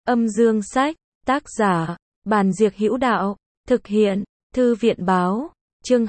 Âm dương sách, tác giả, Bàn Diệc Hữu Đạo, thực hiện, Thư viện báo, chương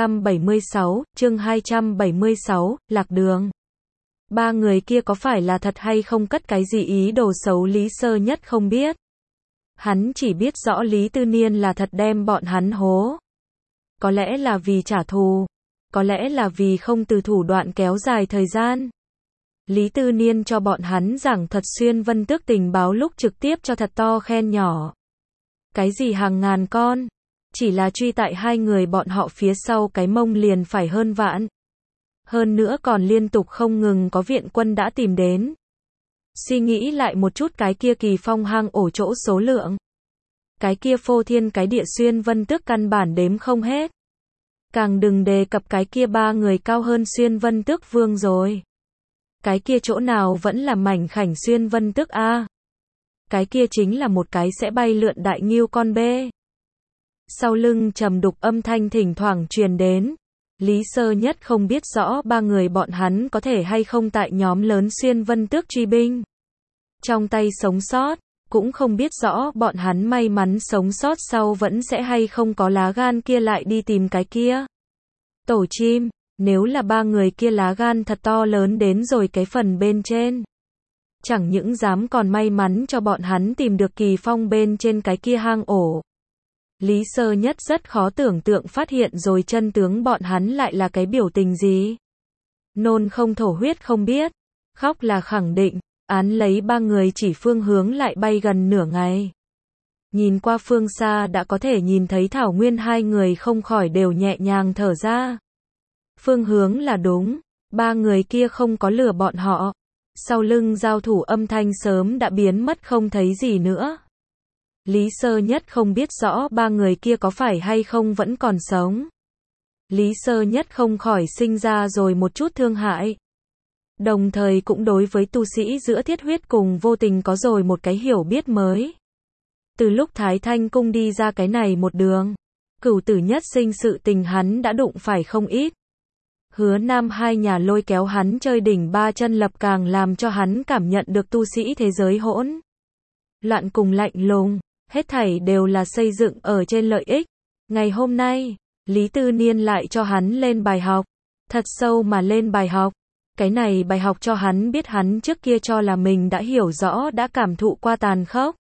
276, lạc đường. Ba người kia có phải là thật hay không cất cái gì ý đồ xấu Lý Sơ Nhất không biết. Hắn chỉ biết rõ Lý Tư Niên là thật đem bọn hắn hố. Có lẽ là vì trả thù, có lẽ là vì không từ thủ đoạn kéo dài thời gian. Lý Tư Niên cho bọn hắn giảng thuật Xuyên Vân Tước tình báo lúc trực tiếp cho thật to khen nhỏ. Cái gì hàng ngàn con, chỉ là truy tại hai người bọn họ phía sau cái mông liền phải hơn vạn. Hơn nữa còn liên tục không ngừng có viện quân đã tìm đến. Suy nghĩ lại một chút cái kia Kỳ Phong hang ổ chỗ số lượng. Cái kia phô thiên cái địa Xuyên Vân Tước căn bản đếm không hết. Càng đừng đề cập cái kia ba người cao hơn Xuyên Vân Tước Vương rồi. Cái kia chỗ nào vẫn là mảnh khảnh Xuyên Vân Tước A. Cái kia chính là một cái sẽ bay lượn đại ngưu con bê. Sau lưng trầm đục âm thanh thỉnh thoảng truyền đến. Lý Sơ Nhất không biết rõ ba người bọn hắn có thể hay không tại nhóm lớn Xuyên Vân Tước truy binh trong tay sống sót, cũng không biết rõ bọn hắn may mắn sống sót sau vẫn sẽ hay không có lá gan kia lại đi tìm cái kia tổ chim. Nếu là ba người kia lá gan thật to lớn đến rồi cái phần bên trên, chẳng những dám còn may mắn cho bọn hắn tìm được Kỳ Phong bên trên cái kia hang ổ. Lý Sơ Nhất rất khó tưởng tượng phát hiện rồi chân tướng bọn hắn lại là cái biểu tình gì. Nôn không thổ huyết không biết, khóc là khẳng định, án lấy ba người chỉ phương hướng lại bay gần nửa ngày. Nhìn qua phương xa đã có thể nhìn thấy thảo nguyên, hai người không khỏi đều nhẹ nhàng thở ra. Phương hướng là đúng, ba người kia không có lừa bọn họ. Sau lưng giao thủ âm thanh sớm đã biến mất không thấy gì nữa. Lý Sơ Nhất không biết rõ ba người kia có phải hay không vẫn còn sống. Lý Sơ Nhất không khỏi sinh ra rồi một chút thương hại. Đồng thời cũng đối với tu sĩ giữa thiết huyết cùng vô tình có rồi một cái hiểu biết mới. Từ lúc Thái Thanh Cung đi ra cái này một đường, Cửu Tử Nhất Sinh sự tình hắn đã đụng phải không ít. Hứa Nam hai nhà lôi kéo hắn chơi đỉnh ba chân lập càng làm cho hắn cảm nhận được tu sĩ thế giới hỗn loạn cùng lạnh lùng, hết thảy đều là xây dựng ở trên lợi ích. Ngày hôm nay, Lý Tư Niên lại cho hắn lên bài học, thật sâu mà lên bài học. Cái này bài học cho hắn biết hắn trước kia cho là mình đã hiểu rõ đã cảm thụ qua tàn khốc.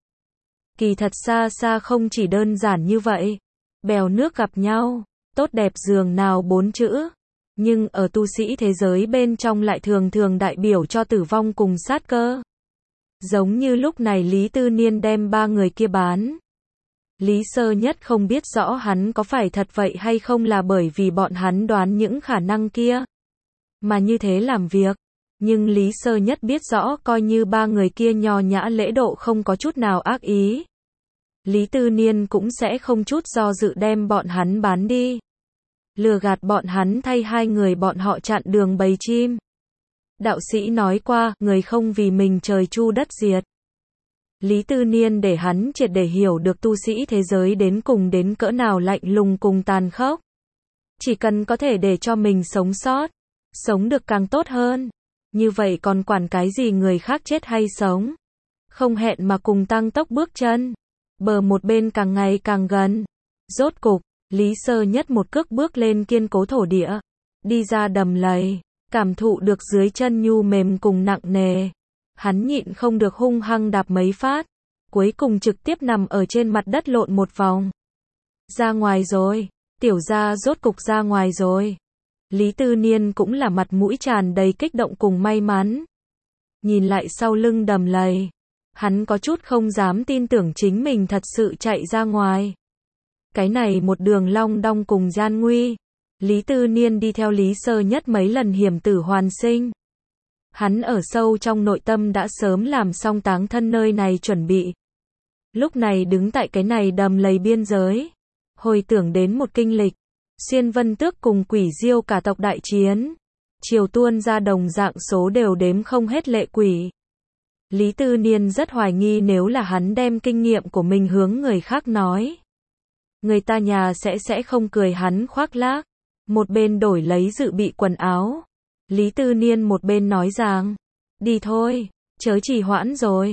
Kỳ thật xa xa không chỉ đơn giản như vậy. Bèo nước gặp nhau, tốt đẹp dường nào bốn chữ. Nhưng ở tu sĩ thế giới bên trong lại thường thường đại biểu cho tử vong cùng sát cơ. Giống như lúc này Lý Tư Niên đem ba người kia bán. Lý Sơ Nhất không biết rõ hắn có phải thật vậy hay không là bởi vì bọn hắn đoán những khả năng kia mà như thế làm việc. Nhưng Lý Sơ Nhất biết rõ coi như ba người kia nho nhã lễ độ không có chút nào ác ý, Lý Tư Niên cũng sẽ không chút do dự đem bọn hắn bán đi. Lừa gạt bọn hắn thay hai người bọn họ chặn đường bầy chim. Đạo sĩ nói qua, người không vì mình trời chu đất diệt. Lý Tư Niên để hắn triệt để hiểu được tu sĩ thế giới đến cùng đến cỡ nào lạnh lùng cùng tàn khốc. Chỉ cần có thể để cho mình sống sót, sống được càng tốt hơn. Như vậy còn quản cái gì người khác chết hay sống. Không hẹn mà cùng tăng tốc bước chân. Bờ một bên càng ngày càng gần. Rốt cục, Lý Sơ Nhất một cước bước lên kiên cố thổ địa. Đi ra đầm lầy, cảm thụ được dưới chân nhu mềm cùng nặng nề. Hắn nhịn không được hung hăng đạp mấy phát. Cuối cùng trực tiếp nằm ở trên mặt đất lộn một vòng. Ra ngoài rồi, tiểu gia rốt cục ra ngoài rồi. Lý Tư Niên cũng là mặt mũi tràn đầy kích động cùng may mắn. Nhìn lại sau lưng đầm lầy, hắn có chút không dám tin tưởng chính mình thật sự chạy ra ngoài. Cái này một đường long đong cùng gian nguy. Lý Tư Niên đi theo Lý Sơ Nhất mấy lần hiểm tử hoàn sinh. Hắn ở sâu trong nội tâm đã sớm làm xong táng thân nơi này chuẩn bị. Lúc này đứng tại cái này đầm lầy biên giới. Hồi tưởng đến một kinh lịch. Xuyên Vân Tước cùng Quỷ Diêu cả tộc đại chiến. Triều tuôn ra đồng dạng số đều đếm không hết lệ quỷ. Lý Tư Niên rất hoài nghi nếu là hắn đem kinh nghiệm của mình hướng người khác nói. Người ta nhà sẽ không cười hắn khoác lác. Một bên đổi lấy dự bị quần áo. Lý Tư Niên một bên nói rằng, đi thôi, chớ trì hoãn rồi.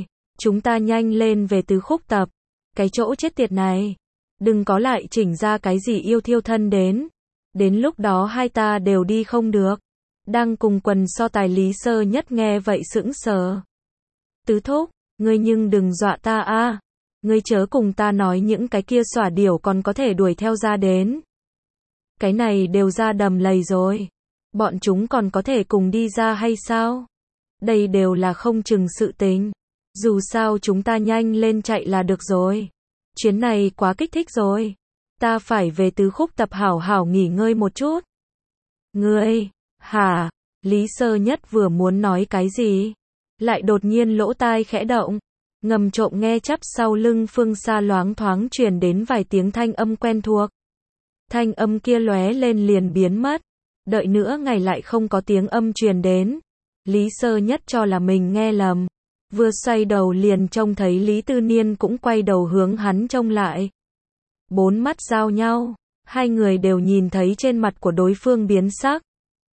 Chúng ta nhanh lên về tứ khúc tập. Cái chỗ chết tiệt này. Đừng có lại chỉnh ra cái gì yêu thiêu thân đến. Đến lúc đó hai ta đều đi không được. Đang cùng quần so tài Lý Sơ Nhất nghe vậy sững sờ. Tứ thúc, ngươi nhưng đừng dọa ta a. Ngươi chớ cùng ta nói những cái kia xỏa điểu còn có thể đuổi theo ra đến. Cái này đều ra đầm lầy rồi. Bọn chúng còn có thể cùng đi ra hay sao? Đây đều là không chừng sự tình. Dù sao chúng ta nhanh lên chạy là được rồi. Chuyến này quá kích thích rồi. Ta phải về tứ khúc tập hảo hảo nghỉ ngơi một chút. Ngươi, hả? Lý Sơ Nhất vừa muốn nói cái gì? Lại đột nhiên lỗ tai khẽ động. Ngầm trộm nghe chắp sau lưng phương xa loáng thoáng truyền đến vài tiếng thanh âm quen thuộc. Thanh âm kia lóe lên liền biến mất. Đợi nữa ngày lại không có tiếng âm truyền đến. Lý Sơ Nhất cho là mình nghe lầm. Vừa xoay đầu liền trông thấy Lý Tư Niên cũng quay đầu hướng hắn trông lại. Bốn mắt giao nhau. Hai người đều nhìn thấy trên mặt của đối phương biến sắc.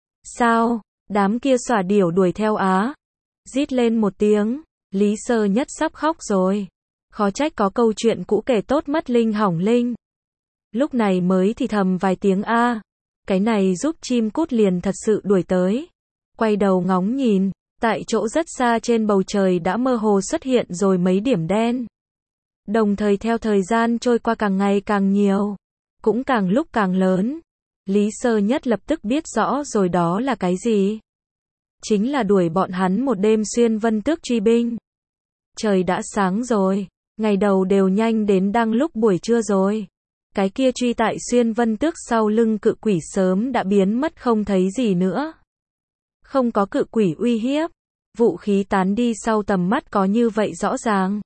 Sao? Đám kia xỏa điểu đuổi theo á? Rít lên một tiếng. Lý Sơ Nhất sắp khóc rồi. Khó trách có câu chuyện cũ kể tốt mất linh hỏng linh. Lúc này mới thì thầm vài tiếng a. Cái này giúp chim cút liền thật sự đuổi tới. Quay đầu ngóng nhìn, tại chỗ rất xa trên bầu trời đã mơ hồ xuất hiện rồi mấy điểm đen. Đồng thời theo thời gian trôi qua càng ngày càng nhiều, cũng càng lúc càng lớn. Lý Sơ Nhất lập tức biết rõ rồi đó là cái gì. Chính là đuổi bọn hắn một đêm xuyên vân tước truy binh. Trời đã sáng rồi, ngày đầu đều nhanh đến đang lúc buổi trưa rồi. Cái kia truy tại xuyên vân tước sau lưng cự quỷ sớm đã biến mất không thấy gì nữa. Không có cự quỷ uy hiếp, vũ khí tán đi sau tầm mắt có như vậy rõ ràng.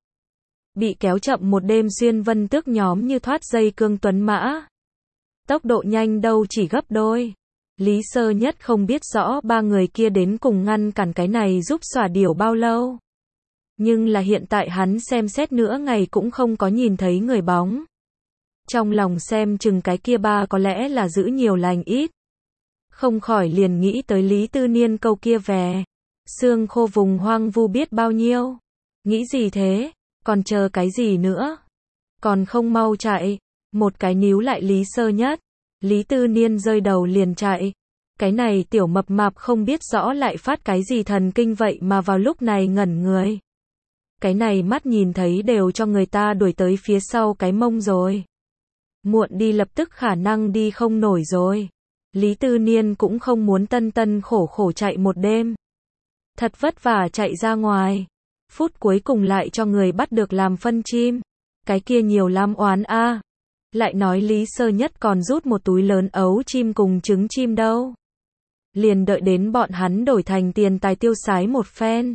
Bị kéo chậm một đêm xuyên vân tước nhóm như thoát dây cương tuấn mã. Tốc độ nhanh đâu chỉ gấp đôi. Lý Sơ Nhất không biết rõ ba người kia đến cùng ngăn cản cái này giúp xỏa điểu bao lâu. Nhưng là hiện tại hắn xem xét nữa ngày cũng không có nhìn thấy người bóng. Trong lòng xem chừng cái kia ba có lẽ là giữ nhiều lành ít. Không khỏi liền nghĩ tới Lý Tư Niên câu kia về. Xương khô vùng hoang vu biết bao nhiêu. Nghĩ gì thế? Còn chờ cái gì nữa? Còn không mau chạy. Một cái níu lại Lý Sơ Nhất. Lý Tư Niên rơi đầu liền chạy. Cái này tiểu mập mạp không biết rõ lại phát cái gì thần kinh vậy mà vào lúc này ngẩn người. Cái này mắt nhìn thấy đều cho người ta đuổi tới phía sau cái mông rồi. Muộn đi lập tức khả năng đi không nổi rồi. Lý Tư Niên cũng không muốn tân tân khổ khổ chạy một đêm. Thật vất vả chạy ra ngoài. Phút cuối cùng lại cho người bắt được làm phân chim. Cái kia nhiều lắm oán a. Lại nói Lý Sơ Nhất còn rút một túi lớn ấu chim cùng trứng chim đâu. Liền đợi đến bọn hắn đổi thành tiền tài tiêu xái một phen.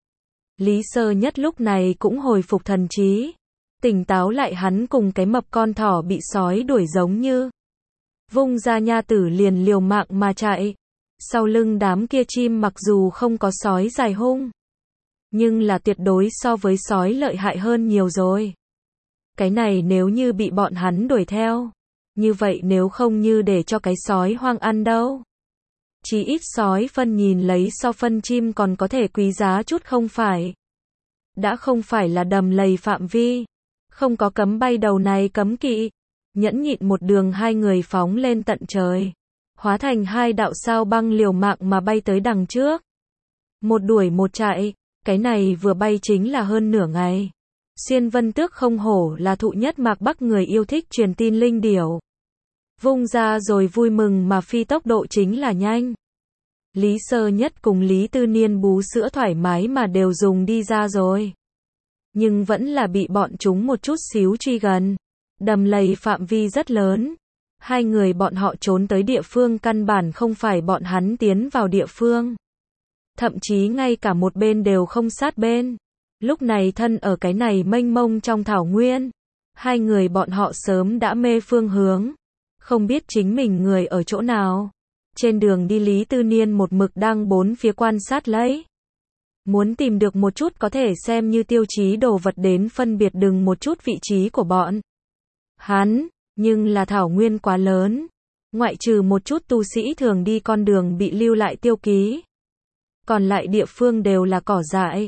Lý Sơ Nhất lúc này cũng hồi phục thần trí. Tỉnh táo lại hắn cùng cái mập con thỏ bị sói đuổi giống như. Vung ra nha tử liền liều mạng mà chạy. Sau lưng đám kia chim mặc dù không có sói dài hung. Nhưng là tuyệt đối so với sói lợi hại hơn nhiều rồi. Cái này nếu như bị bọn hắn đuổi theo. Như vậy nếu không như để cho cái sói hoang ăn đâu. Chỉ ít sói phân nhìn lấy so phân chim còn có thể quý giá chút không phải. Đã không phải là đầm lầy phạm vi. Không có cấm bay đầu này cấm kỵ. Nhẫn nhịn một đường hai người phóng lên tận trời. Hóa thành hai đạo sao băng liều mạng mà bay tới đằng trước. Một đuổi một chạy. Cái này vừa bay chính là hơn nửa ngày. Xuyên vân tước không hổ là thụ nhất mạc bắc người yêu thích truyền tin linh điểu. Vung ra rồi vui mừng mà phi tốc độ chính là nhanh. Lý Sơ Nhất cùng Lý Tư Niên bú sữa thoải mái mà đều dùng đi ra rồi. Nhưng vẫn là bị bọn chúng một chút xíu truy gần. Đầm lầy phạm vi rất lớn. Hai người bọn họ trốn tới địa phương căn bản không phải bọn hắn tiến vào địa phương. Thậm chí ngay cả một bên đều không sát bên. Lúc này thân ở cái này mênh mông trong thảo nguyên. Hai người bọn họ sớm đã mê phương hướng. Không biết chính mình người ở chỗ nào. Trên đường đi Lý Tư Niên một mực đang bốn phía quan sát lấy. Muốn tìm được một chút có thể xem như tiêu chí đồ vật đến phân biệt đừng một chút vị trí của bọn hắn, nhưng là thảo nguyên quá lớn. Ngoại trừ một chút tu sĩ thường đi con đường bị lưu lại tiêu ký. Còn lại địa phương đều là cỏ dại.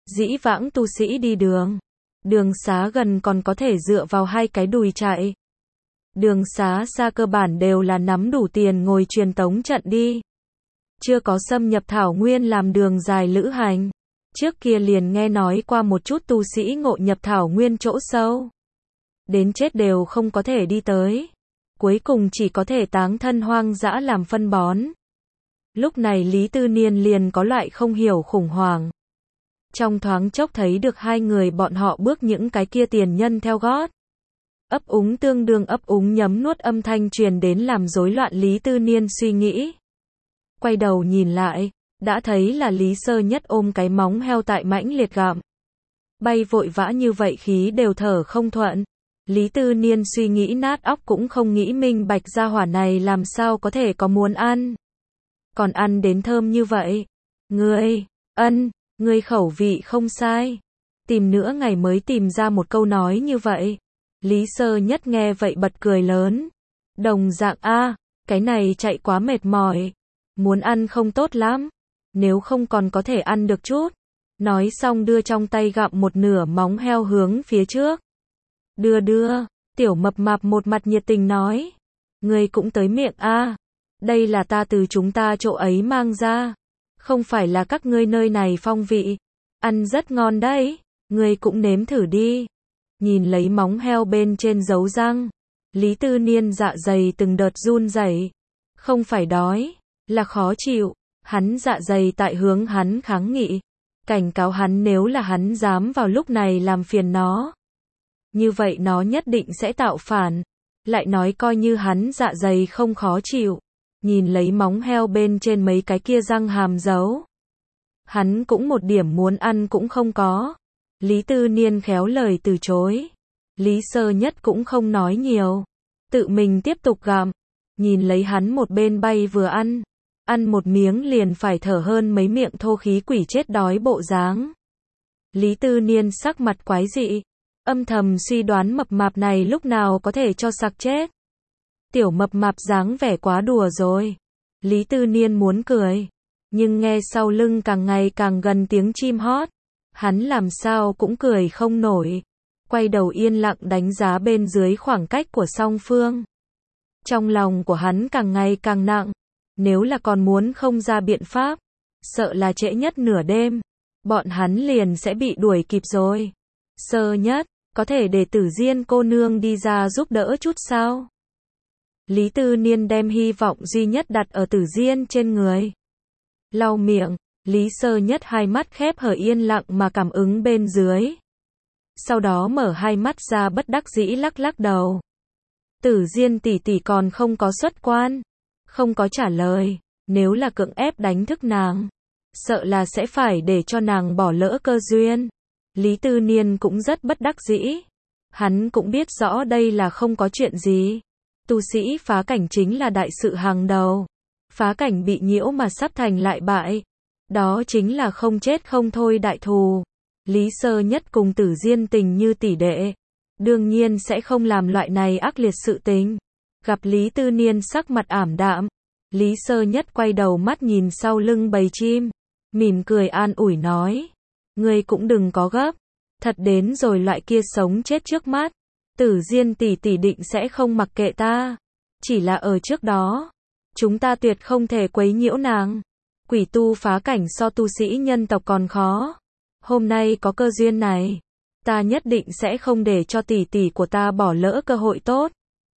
Dĩ vãng tu sĩ đi đường. Đường xá gần còn có thể dựa vào hai cái đùi chạy. Đường xá xa cơ bản đều là nắm đủ tiền ngồi truyền tống trận đi. Chưa có xâm nhập thảo nguyên làm đường dài lữ hành. Trước kia liền nghe nói qua một chút tu sĩ ngộ nhập thảo nguyên chỗ sâu. Đến chết đều không có thể đi tới. Cuối cùng chỉ có thể táng thân hoang dã làm phân bón. Lúc này Lý Tư Niên liền có loại không hiểu khủng hoảng. Trong thoáng chốc thấy được hai người bọn họ bước những cái kia tiền nhân theo gót. Ấp úng tương đương ấp úng nhấm nuốt âm thanh truyền đến làm rối loạn Lý Tư Niên suy nghĩ. Quay đầu nhìn lại, đã thấy là Lý Sơ Nhất ôm cái móng heo tại mãnh liệt gặm. Bay vội vã như vậy khí đều thở không thuận. Lý Tư Niên suy nghĩ nát óc cũng không nghĩ minh bạch gia hỏa này làm sao có thể có muốn ăn. Còn ăn đến thơm như vậy. Ngươi khẩu vị không sai. Tìm nửa ngày mới tìm ra một câu nói như vậy. Lý Sơ Nhất nghe vậy bật cười lớn. Đồng dạng cái này chạy quá mệt mỏi. Muốn ăn không tốt lắm. Nếu không còn có thể ăn được chút. Nói xong đưa trong tay gặm một nửa móng heo hướng phía trước. Đưa, tiểu mập mạp một mặt nhiệt tình nói. Ngươi cũng tới miệng đây là ta từ chúng ta chỗ ấy mang ra. Không phải là các ngươi nơi này phong vị. Ăn rất ngon đấy. Ngươi cũng nếm thử đi. Nhìn lấy móng heo bên trên dấu răng. Lý Tư Niên dạ dày từng đợt run rẩy. Không phải đói, là khó chịu. Hắn dạ dày tại hướng hắn kháng nghị. Cảnh cáo hắn nếu là hắn dám vào lúc này làm phiền nó. Như vậy nó nhất định sẽ tạo phản. Lại nói coi như hắn dạ dày không khó chịu. Nhìn lấy móng heo bên trên mấy cái kia răng hàm dấu. Hắn cũng một điểm muốn ăn cũng không có. Lý Tư Niên khéo lời từ chối. Lý Sơ Nhất cũng không nói nhiều. Tự mình tiếp tục gặm. Nhìn lấy hắn một bên bay vừa ăn. Ăn một miếng liền phải thở hơn mấy miệng thô khí quỷ chết đói bộ dáng. Lý Tư Niên sắc mặt quái dị. Âm thầm suy đoán mập mạp này lúc nào có thể cho sặc chết. Tiểu mập mạp dáng vẻ quá đùa rồi. Lý Tư Niên muốn cười. Nhưng nghe sau lưng càng ngày càng gần tiếng chim hót. Hắn làm sao cũng cười không nổi. Quay đầu yên lặng đánh giá bên dưới khoảng cách của song phương. Trong lòng của hắn càng ngày càng nặng. Nếu là còn muốn không ra biện pháp. Sợ là trễ nhất nửa đêm. Bọn hắn liền sẽ bị đuổi kịp rồi. Sơ Nhất, có thể để Tử Diên cô nương đi ra giúp đỡ chút sao? Lý Tư Niên đem hy vọng duy nhất đặt ở Tử Diên trên người. Lau miệng, Lý Sơ Nhất hai mắt khép hở yên lặng mà cảm ứng bên dưới. Sau đó mở hai mắt ra bất đắc dĩ lắc lắc đầu. Tử Diên tỷ tỷ còn không có xuất quan. Không có trả lời. Nếu là cưỡng ép đánh thức nàng. Sợ là sẽ phải để cho nàng bỏ lỡ cơ duyên. Lý Tư Niên cũng rất bất đắc dĩ. Hắn cũng biết rõ đây là không có chuyện gì. Tu sĩ phá cảnh chính là đại sự hàng đầu. Phá cảnh bị nhiễu mà sắp thành lại bại. Đó chính là không chết không thôi đại thù. Lý Sơ Nhất cùng Tử Diên tình như tỷ đệ. Đương nhiên sẽ không làm loại này ác liệt sự tình. Gặp Lý Tư Niên sắc mặt ảm đạm. Lý Sơ Nhất quay đầu mắt nhìn sau lưng bầy chim. Mỉm cười an ủi nói. Ngươi cũng đừng có gấp. Thật đến rồi loại kia sống chết trước mắt. Tử Diên tỷ tỷ định sẽ không mặc kệ ta. Chỉ là ở trước đó. Chúng ta tuyệt không thể quấy nhiễu nàng. Quỷ tu phá cảnh so tu sĩ nhân tộc còn khó. Hôm nay có cơ duyên này. Ta nhất định sẽ không để cho tỷ tỷ của ta bỏ lỡ cơ hội tốt.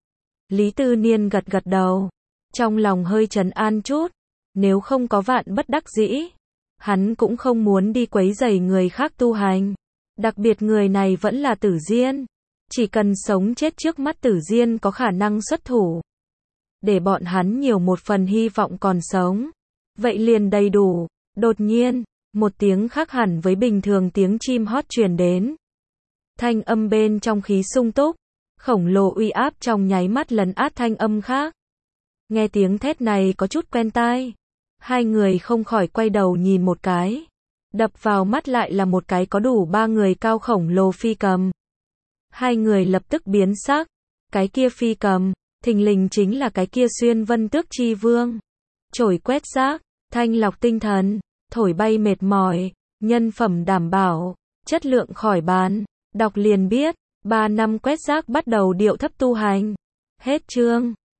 Lý Tư Niên gật gật đầu. Trong lòng hơi trấn an chút. Nếu không có vạn bất đắc dĩ. Hắn cũng không muốn đi quấy rầy người khác tu hành. Đặc biệt người này vẫn là Tử Diên. Chỉ cần sống chết trước mắt Tử Diên có khả năng xuất thủ. Để bọn hắn nhiều một phần hy vọng còn sống. Vậy liền đầy đủ. Đột nhiên, một tiếng khác hẳn với bình thường tiếng chim hót truyền đến. Thanh âm bên trong khí sung túc. Khổng lồ uy áp trong nháy mắt lấn át thanh âm khác. Nghe tiếng thét này có chút quen tai. Hai người không khỏi quay đầu nhìn một cái. Đập vào mắt lại là một cái có đủ 3 người cao khổng lồ phi cầm. Hai người lập tức biến sắc. Cái kia phi cầm, thình lình chính là cái kia Xuyên Vân Tước Chi Vương. Chổi quét rác, thanh lọc tinh thần, thổi bay mệt mỏi, Nhân phẩm đảm bảo, chất lượng khỏi bàn. Đọc liền biết, 3 năm quét rác bắt đầu điệu thấp tu hành. Hết chương.